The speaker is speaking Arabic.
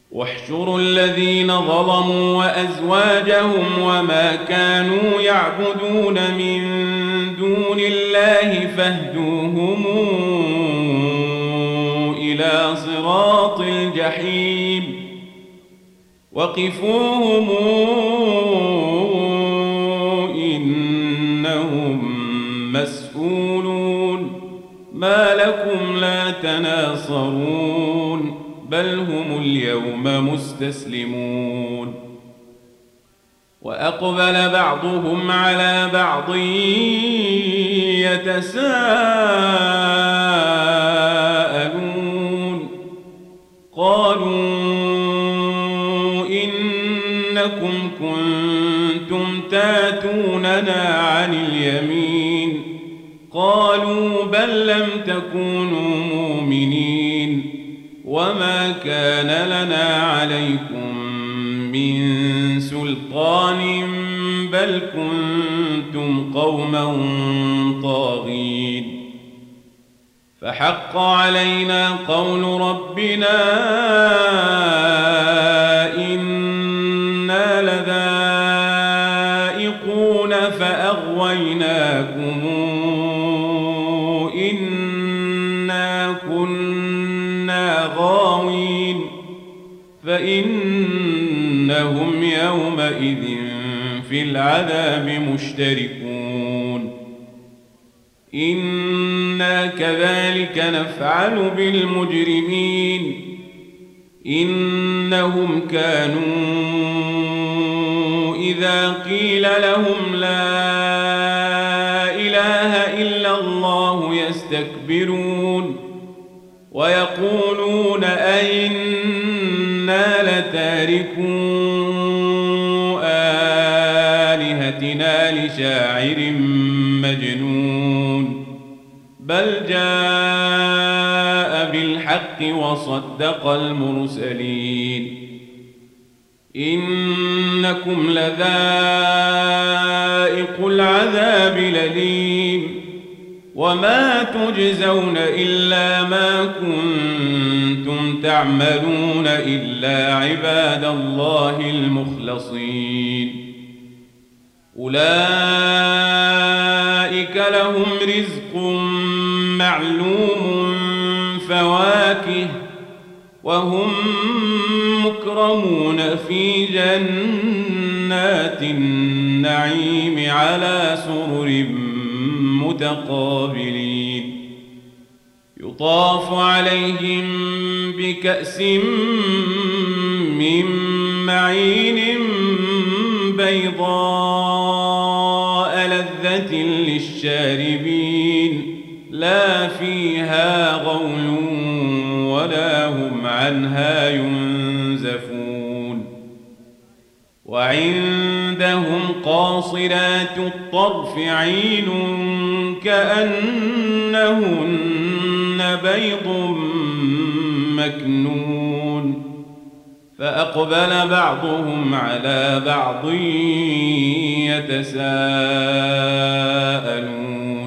واحشروا الذين ظلموا وأزواجهم وما كانوا يعبدون من دون الله فاهدوهم إلى صراط الجحيم وقفوهم إنهم مسؤولون ما لكم لا تناصرون بل هم اليوم مستسلمون وأقبل بعضهم على بعض يتساءلون قالوا إنكم كنتم تاتوننا عن اليمين قالوا بل لم تكونوا مؤمنين وما كان لنا عليكم من سلطان بل كنتم قوما طاغين فحق علينا قول ربنا إنا لذائقون فأغويناكم إنا كنا غاوين فإنهم يومئذ في العذاب مشتركون إنا كذلك نفعل بالمجرمين إنهم كانوا إذا قيل لهم لا إله إلا الله يستكبرون ويقولون أئنا لتاركو آلهتنا لشاعر مجنون بل جاء بالحق وصدق المرسلين إنكم لذائق العذاب الأليم وما تجزون إلا ما كنتم تعملون إلا عباد الله المخلصين أولئك لهم رزق معلوم فواكه وهم مكرمون في جنات النعيم على سرر متقابلين يطاف عليهم بكأس من معين بيضاء لذة للشاربين لا فيها غول ولا هم عنها ينزفون وعندهم قاصرات الطرف عين كأنهن بيض مكنون فأقبل بعضهم على بعض يتساءلون